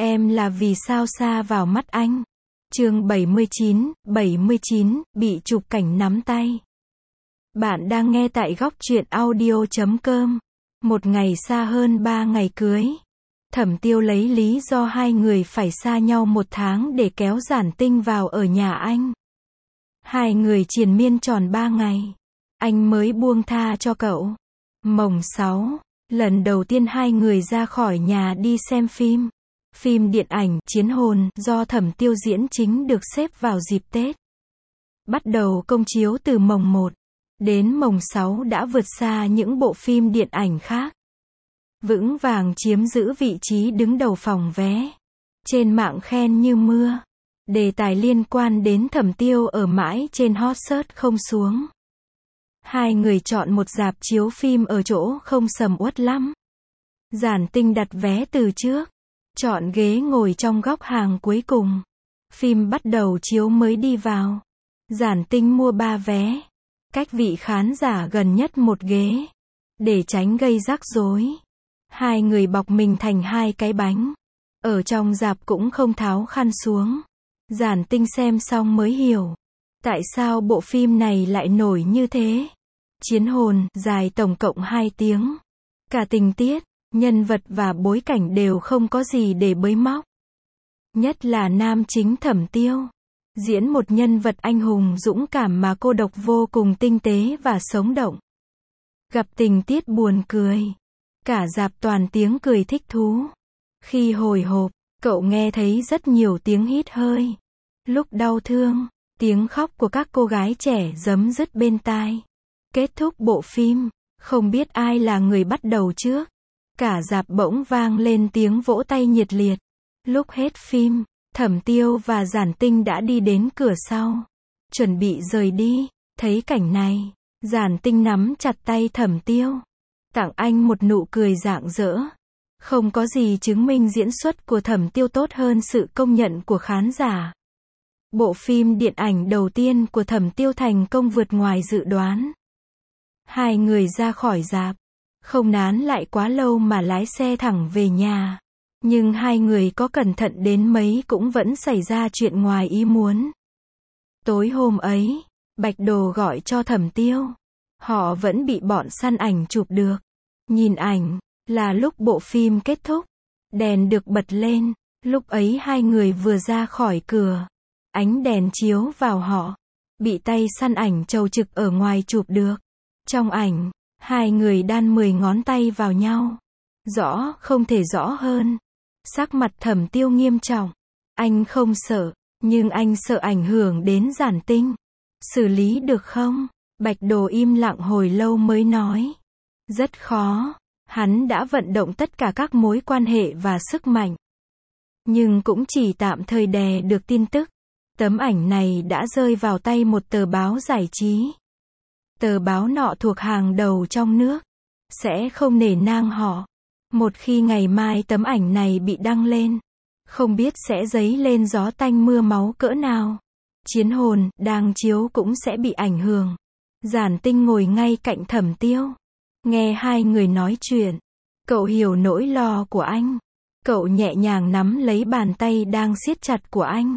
Em là vì sao xa vào mắt anh. Chương 79, bị chụp cảnh nắm tay. Bạn đang nghe tại góc truyện audio.com. Một ngày xa hơn 3 ngày cưới. Thẩm Tiêu lấy lý do hai người phải xa nhau 1 tháng để kéo Giản Tinh vào ở nhà anh. Hai người triền miên tròn 3 ngày. Anh mới buông tha cho cậu. Mồng 6, lần đầu tiên hai người ra khỏi nhà đi xem phim. Phim điện ảnh Chiến Hồn do Thẩm Tiêu diễn chính được xếp vào dịp Tết. Bắt đầu công chiếu từ mồng 1 đến mồng 6 đã vượt xa những bộ phim điện ảnh khác. Vững vàng chiếm giữ vị trí đứng đầu phòng vé. Trên mạng khen như mưa. Đề tài liên quan đến Thẩm Tiêu ở mãi trên hot search không xuống. Hai người chọn một rạp chiếu phim ở chỗ không sầm uất lắm. Giản Tinh đặt vé từ trước. Chọn ghế ngồi trong góc hàng cuối cùng. Phim bắt đầu chiếu mới đi vào. Giản Tinh mua 3 vé. Cách vị khán giả gần nhất 1 ghế. Để tránh gây rắc rối. Hai người bọc mình thành 2 cái bánh. Ở trong rạp cũng không tháo khăn xuống. Giản Tinh xem xong mới hiểu. Tại sao bộ phim này lại nổi như thế? Chiến Hồn, dài tổng cộng 2 tiếng. Cả tình tiết, nhân vật và bối cảnh đều không có gì để bới móc. Nhất là nam chính Thẩm Tiêu. Diễn một nhân vật anh hùng dũng cảm mà cô độc vô cùng tinh tế và sống động. Gặp tình tiết buồn cười. Cả rạp toàn tiếng cười thích thú. Khi hồi hộp, cậu nghe thấy rất nhiều tiếng hít hơi. Lúc đau thương, tiếng khóc của các cô gái trẻ rấm rứt bên tai. Kết thúc bộ phim, không biết ai là người bắt đầu trước. Cả rạp bỗng vang lên tiếng vỗ tay nhiệt liệt. Lúc hết phim, Thẩm Tiêu và Giản Tinh đã đi đến cửa sau. Chuẩn bị rời đi, thấy cảnh này, Giản Tinh nắm chặt tay Thẩm Tiêu. Tặng anh một nụ cười rạng rỡ. Không có gì chứng minh diễn xuất của Thẩm Tiêu tốt hơn sự công nhận của khán giả. Bộ phim điện ảnh đầu tiên của Thẩm Tiêu thành công vượt ngoài dự đoán. Hai người ra khỏi rạp. Không nán lại quá lâu mà lái xe thẳng về nhà. Nhưng hai người có cẩn thận đến mấy cũng vẫn xảy ra chuyện ngoài ý muốn. Tối hôm ấy, Bạch Đồ gọi cho Thẩm Tiêu. Họ vẫn bị bọn săn ảnh chụp được. Nhìn ảnh, là lúc bộ phim kết thúc. Đèn được bật lên. Lúc ấy hai người vừa ra khỏi cửa. Ánh đèn chiếu vào họ. Bị tay săn ảnh chầu trực ở ngoài chụp được. Trong ảnh, hai người đan 10 ngón tay vào nhau. Rõ không thể rõ hơn. Sắc mặt Thẩm Tiêu nghiêm trọng. Anh không sợ, nhưng anh sợ ảnh hưởng đến Giản Tinh. Xử lý được không? Bạch Đồ im lặng hồi lâu mới nói. Rất khó. Hắn đã vận động tất cả các mối quan hệ và sức mạnh. Nhưng cũng chỉ tạm thời đè được tin tức. Tấm ảnh này đã rơi vào tay một tờ báo giải trí. Tờ báo nọ thuộc hàng đầu trong nước. Sẽ không nể nang họ. Một khi ngày mai tấm ảnh này bị đăng lên. Không biết sẽ dấy lên gió tanh mưa máu cỡ nào. Chiến Hồn, đang chiếu cũng sẽ bị ảnh hưởng. Giản Tinh ngồi ngay cạnh Thẩm Tiêu. Nghe hai người nói chuyện. Cậu hiểu nỗi lo của anh. Cậu nhẹ nhàng nắm lấy bàn tay đang siết chặt của anh.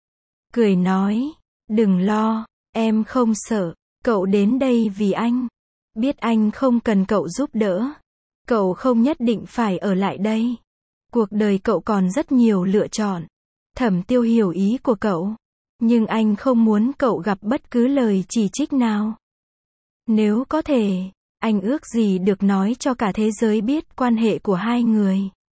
Cười nói. Đừng lo, em không sợ. Cậu đến đây vì anh. Biết anh không cần cậu giúp đỡ. Cậu không nhất định phải ở lại đây. Cuộc đời cậu còn rất nhiều lựa chọn. Thẩm Tiêu hiểu ý của cậu. Nhưng anh không muốn cậu gặp bất cứ lời chỉ trích nào. Nếu có thể, anh ước gì được nói cho cả thế giới biết quan hệ của hai người.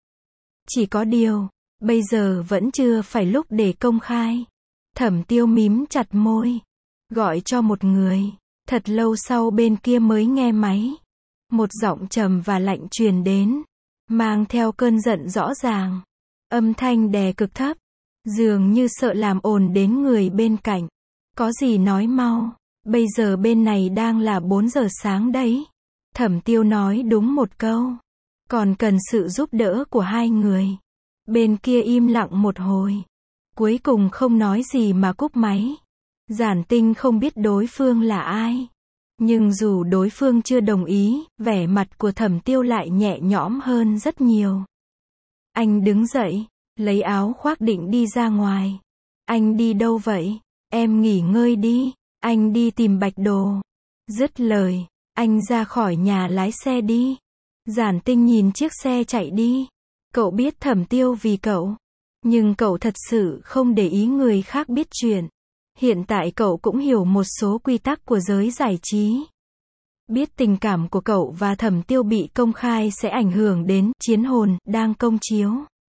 Chỉ có điều, bây giờ vẫn chưa phải lúc để công khai. Thẩm Tiêu mím chặt môi. Gọi cho một người. Thật lâu sau bên kia mới nghe máy. Một giọng trầm và lạnh truyền đến. Mang theo cơn giận rõ ràng. Âm thanh đè cực thấp. Dường như sợ làm ồn đến người bên cạnh. Có gì nói mau. Bây giờ bên này đang là 4 giờ sáng đấy. Thẩm Tiêu nói đúng một câu. Còn cần sự giúp đỡ của hai người. Bên kia im lặng một hồi. Cuối cùng không nói gì mà cúp máy. Giản Tinh không biết đối phương là ai. Nhưng dù đối phương chưa đồng ý, vẻ mặt của Thẩm Tiêu lại nhẹ nhõm hơn rất nhiều. Anh đứng dậy, lấy áo khoác định đi ra ngoài. Anh đi đâu vậy? Em nghỉ ngơi đi, anh đi tìm Bạch Đồ. Dứt lời, anh ra khỏi nhà lái xe đi. Giản Tinh nhìn chiếc xe chạy đi. Cậu biết Thẩm Tiêu vì cậu. Nhưng cậu thật sự không để ý người khác biết chuyện. Hiện tại cậu cũng hiểu một số quy tắc của giới giải trí. Biết tình cảm của cậu và Thẩm Tiêu bị công khai sẽ ảnh hưởng đến Chiến Hồn đang công chiếu,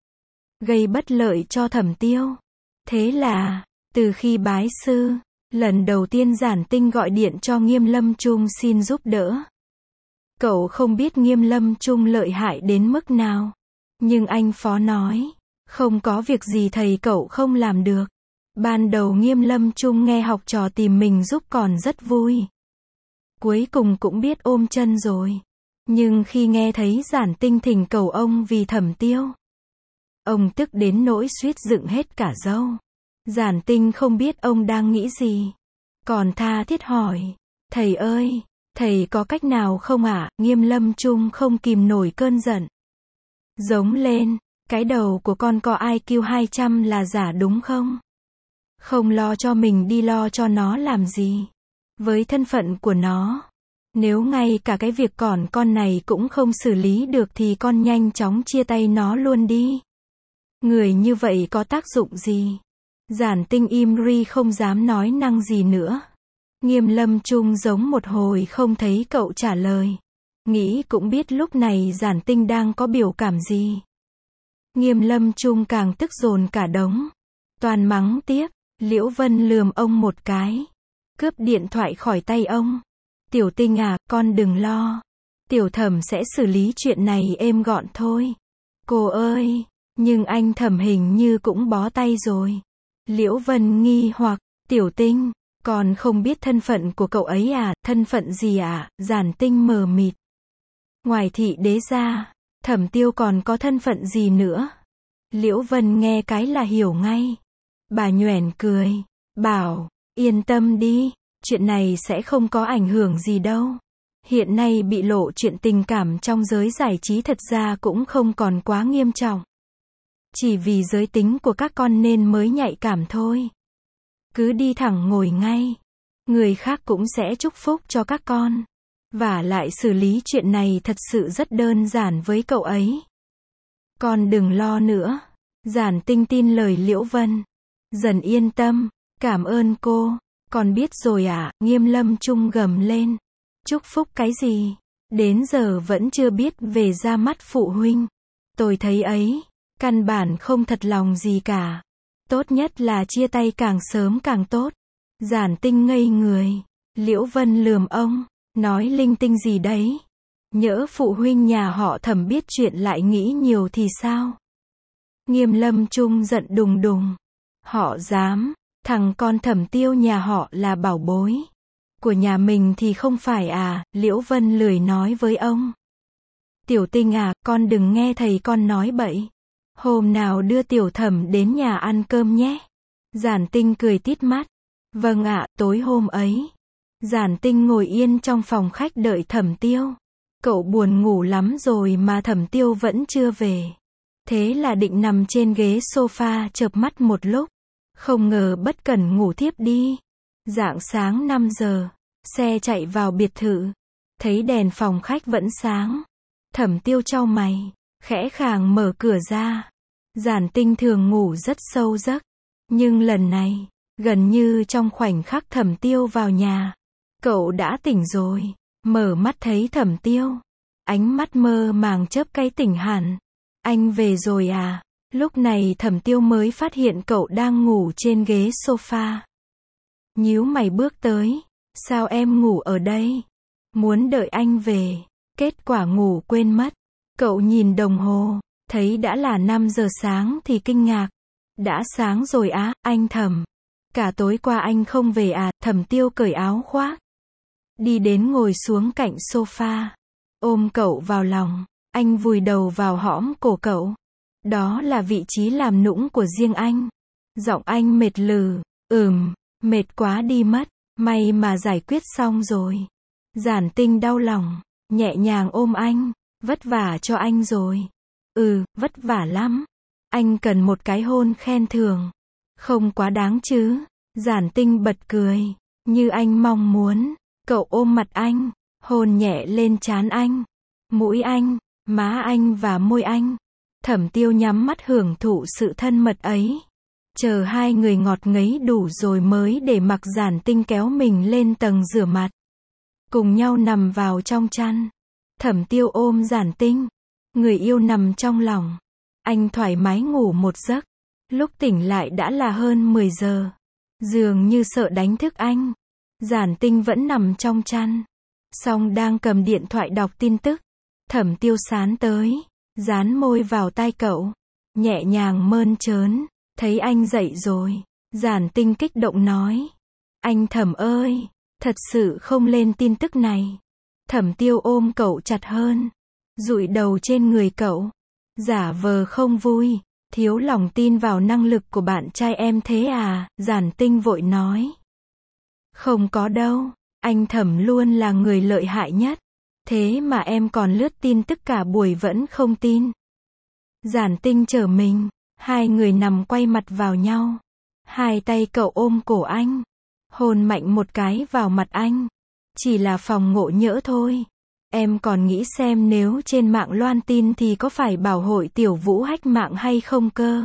gây bất lợi cho Thẩm Tiêu. Thế là, từ khi bái sư, lần đầu tiên Giản Tinh gọi điện cho Nghiêm Lâm Trung xin giúp đỡ. Cậu không biết Nghiêm Lâm Trung lợi hại đến mức nào. Nhưng anh Phó nói, không có việc gì thầy cậu không làm được. Ban đầu Nghiêm Lâm Trung nghe học trò tìm mình giúp còn rất vui. Cuối cùng cũng biết ôm chân rồi. Nhưng khi nghe thấy Giản Tinh thỉnh cầu ông vì Thẩm Tiêu, ông tức đến nỗi suýt dựng hết cả râu. Giản Tinh không biết ông đang nghĩ gì. Còn tha thiết hỏi, thầy ơi, thầy có cách nào không ạ? Nghiêm Lâm Trung không kìm nổi cơn giận. Giống lên, cái đầu của con có IQ 200 là giả đúng không? Không lo cho mình đi lo cho nó làm gì? Với thân phận của nó, nếu ngay cả cái việc còn con này cũng không xử lý được thì con nhanh chóng chia tay nó luôn đi. Người như vậy có tác dụng gì? Giản Tinh im ri không dám nói năng gì nữa. Nghiêm Lâm Trung giống một hồi không thấy cậu trả lời. Nghĩ cũng biết lúc này Giản Tinh đang có biểu cảm gì. Nghiêm Lâm Trung càng tức dồn cả đống. Toàn mắng tiếp. Liễu Vân lườm ông một cái. Cướp điện thoại khỏi tay ông. Tiểu Tinh à, con đừng lo. Tiểu Thẩm sẽ xử lý chuyện này êm gọn thôi. Cô ơi, nhưng anh Thẩm hình như cũng bó tay rồi. Liễu Vân nghi hoặc, Tiểu Tinh, con không biết thân phận của cậu ấy à? Thân phận gì à? Giản Tinh mờ mịt. Ngoài thị đế ra, Thẩm Tiêu còn có thân phận gì nữa? Liễu Vân nghe cái là hiểu ngay. Bà nhoẻn cười, bảo, yên tâm đi, chuyện này sẽ không có ảnh hưởng gì đâu. Hiện nay bị lộ chuyện tình cảm trong giới giải trí thật ra cũng không còn quá nghiêm trọng. Chỉ vì giới tính của các con nên mới nhạy cảm thôi. Cứ đi thẳng ngồi ngay. Người khác cũng sẽ chúc phúc cho các con. Và lại xử lý chuyện này thật sự rất đơn giản với cậu ấy. Con đừng lo nữa. Giản Tinh tin lời Liễu Vân. Dần yên tâm. Cảm ơn cô. Con biết rồi ạ. Nghiêm Lâm Trung gầm lên. Chúc phúc cái gì? Đến giờ vẫn chưa biết về ra mắt phụ huynh. Tôi thấy ấy, căn bản không thật lòng gì cả. Tốt nhất là chia tay càng sớm càng tốt. Giản Tinh ngây người. Liễu Vân lườm ông. Nói linh tinh gì đấy? Nhỡ phụ huynh nhà họ Thẩm biết chuyện lại nghĩ nhiều thì sao? Nghiêm Lâm Trung giận đùng đùng. Họ dám, thằng con Thẩm Tiêu nhà họ là bảo bối. Của nhà mình thì không phải à? Liễu Vân lười nói với ông. Tiểu Tinh à, con đừng nghe thầy con nói bậy. Hôm nào đưa Tiểu Thẩm đến nhà ăn cơm nhé. Giản Tinh cười tít mắt. Vâng ạ, tối hôm ấy. Giản Tinh ngồi yên trong phòng khách đợi Thẩm Tiêu. Cậu buồn ngủ lắm rồi mà Thẩm Tiêu vẫn chưa về. Thế là định nằm trên ghế sofa chợp mắt một lúc. Không ngờ bất cẩn ngủ thiếp đi. Rạng sáng 5 giờ, xe chạy vào biệt thự. Thấy đèn phòng khách vẫn sáng. Thẩm Tiêu chau mày, khẽ khàng mở cửa ra. Giản Tinh thường ngủ rất sâu giấc. Nhưng lần này, gần như trong khoảnh khắc Thẩm Tiêu vào nhà, cậu đã tỉnh rồi. Mở mắt thấy Thẩm Tiêu. Ánh mắt mơ màng chớp cái tỉnh hẳn. Anh về rồi à? Lúc này Thẩm Tiêu mới phát hiện cậu đang ngủ trên ghế sofa. Nhíu mày bước tới. Sao em ngủ ở đây? Muốn đợi anh về. Kết quả ngủ quên mất. Cậu nhìn đồng hồ. Thấy đã là 5 giờ sáng thì kinh ngạc. Đã sáng rồi á, anh Thẩm. Cả tối qua anh không về à? Thẩm Tiêu cởi áo khoác. Đi đến ngồi xuống cạnh sofa. Ôm cậu vào lòng. Anh vùi đầu vào hõm cổ cậu. Đó là vị trí làm nũng của riêng anh. Giọng anh mệt lử. Mệt quá đi mất. May mà giải quyết xong rồi. Giản Tinh đau lòng. Nhẹ nhàng ôm anh. Vất vả cho anh rồi. Vất vả lắm. Anh cần một cái hôn khen thưởng. Không quá đáng chứ? Giản Tinh bật cười. Như anh mong muốn. Cậu ôm mặt anh, hôn nhẹ lên trán anh, mũi anh, má anh và môi anh. Thẩm Tiêu nhắm mắt hưởng thụ sự thân mật ấy. Chờ hai người ngọt ngấy đủ rồi mới để mặc Giản Tinh kéo mình lên tầng rửa mặt. Cùng nhau nằm vào trong chăn. Thẩm Tiêu ôm Giản Tinh. Người yêu nằm trong lòng. Anh thoải mái ngủ một giấc. Lúc tỉnh lại đã là hơn 10 giờ. Dường như sợ đánh thức anh. Giản Tinh vẫn nằm trong chăn. Song đang cầm điện thoại đọc tin tức. Thẩm Tiêu sán tới. Dán môi vào tai cậu. Nhẹ nhàng mơn trớn. Thấy anh dậy rồi. Giản Tinh kích động nói. Anh Thẩm ơi. Thật sự không lên tin tức này. Thẩm Tiêu ôm cậu chặt hơn. Dụi đầu trên người cậu. Giả vờ không vui. Thiếu lòng tin vào năng lực của bạn trai em thế à? Giản Tinh vội nói. Không có đâu. Anh Thẩm luôn là người lợi hại nhất. Thế mà em còn lướt tin tức cả buổi vẫn không tin. Giản Tinh trở mình. Hai người nằm quay mặt vào nhau. Hai tay cậu ôm cổ anh. Hôn mạnh một cái vào mặt anh. Chỉ là phòng ngộ nhỡ thôi. Em còn nghĩ xem nếu trên mạng loan tin thì có phải bảo Hội Tiểu Vũ hack mạng hay không cơ?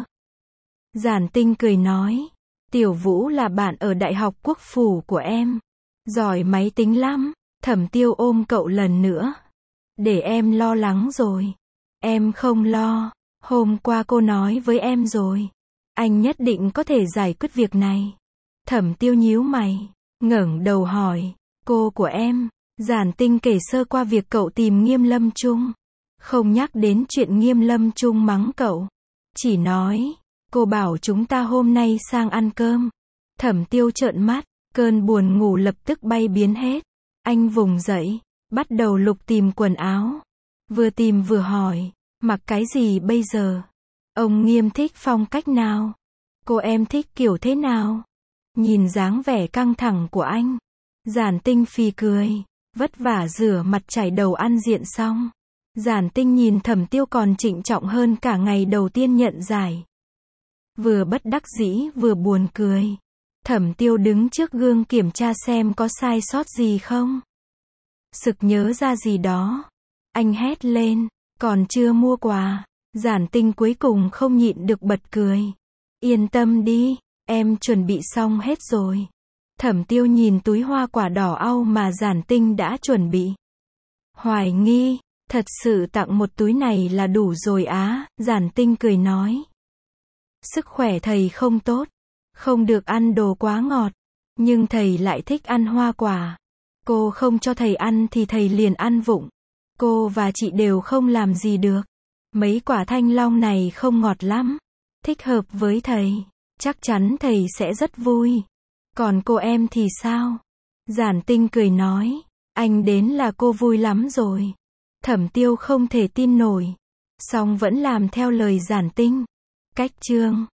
Giản Tinh cười nói. Tiểu Vũ là bạn ở Đại học Quốc phủ của em. Giỏi máy tính lắm. Thẩm Tiêu ôm cậu lần nữa. Để em lo lắng rồi. Em không lo. Hôm qua cô nói với em rồi. Anh nhất định có thể giải quyết việc này. Thẩm Tiêu nhíu mày. Ngẩng đầu hỏi. Cô của em. Giản Tinh kể sơ qua việc cậu tìm Nghiêm Lâm Trung. Không nhắc đến chuyện Nghiêm Lâm Trung mắng cậu. Chỉ nói. Cô bảo chúng ta hôm nay sang ăn cơm. Thẩm Tiêu trợn mắt. Cơn buồn ngủ lập tức bay biến hết. Anh vùng dậy. Bắt đầu lục tìm quần áo. Vừa tìm vừa hỏi. Mặc cái gì bây giờ? Ông Nghiêm thích phong cách nào? Cô em thích kiểu thế nào? Nhìn dáng vẻ căng thẳng của anh. Giản Tinh phì cười. Vất vả rửa mặt chải đầu ăn diện xong. Giản Tinh nhìn Thẩm Tiêu còn trịnh trọng hơn cả ngày đầu tiên nhận giải. Vừa bất đắc dĩ vừa buồn cười. Thẩm Tiêu đứng trước gương kiểm tra xem có sai sót gì không. Sực nhớ ra gì đó. Anh hét lên. Còn chưa mua quà. Giản Tinh cuối cùng không nhịn được bật cười. Yên tâm đi. Em chuẩn bị xong hết rồi. Thẩm Tiêu nhìn túi hoa quả đỏ au mà Giản Tinh đã chuẩn bị. Hoài nghi. Thật sự tặng một túi này là đủ rồi á? Giản Tinh cười nói. Sức khỏe thầy không tốt. Không được ăn đồ quá ngọt. Nhưng thầy lại thích ăn hoa quả. Cô không cho thầy ăn thì thầy liền ăn vụng. Cô và chị đều không làm gì được. Mấy quả thanh long này không ngọt lắm. Thích hợp với thầy. Chắc chắn thầy sẽ rất vui. Còn cô em thì sao? Giản Tinh cười nói. Anh đến là cô vui lắm rồi. Thẩm Tiêu không thể tin nổi. Song vẫn làm theo lời Giản Tinh. Cách chương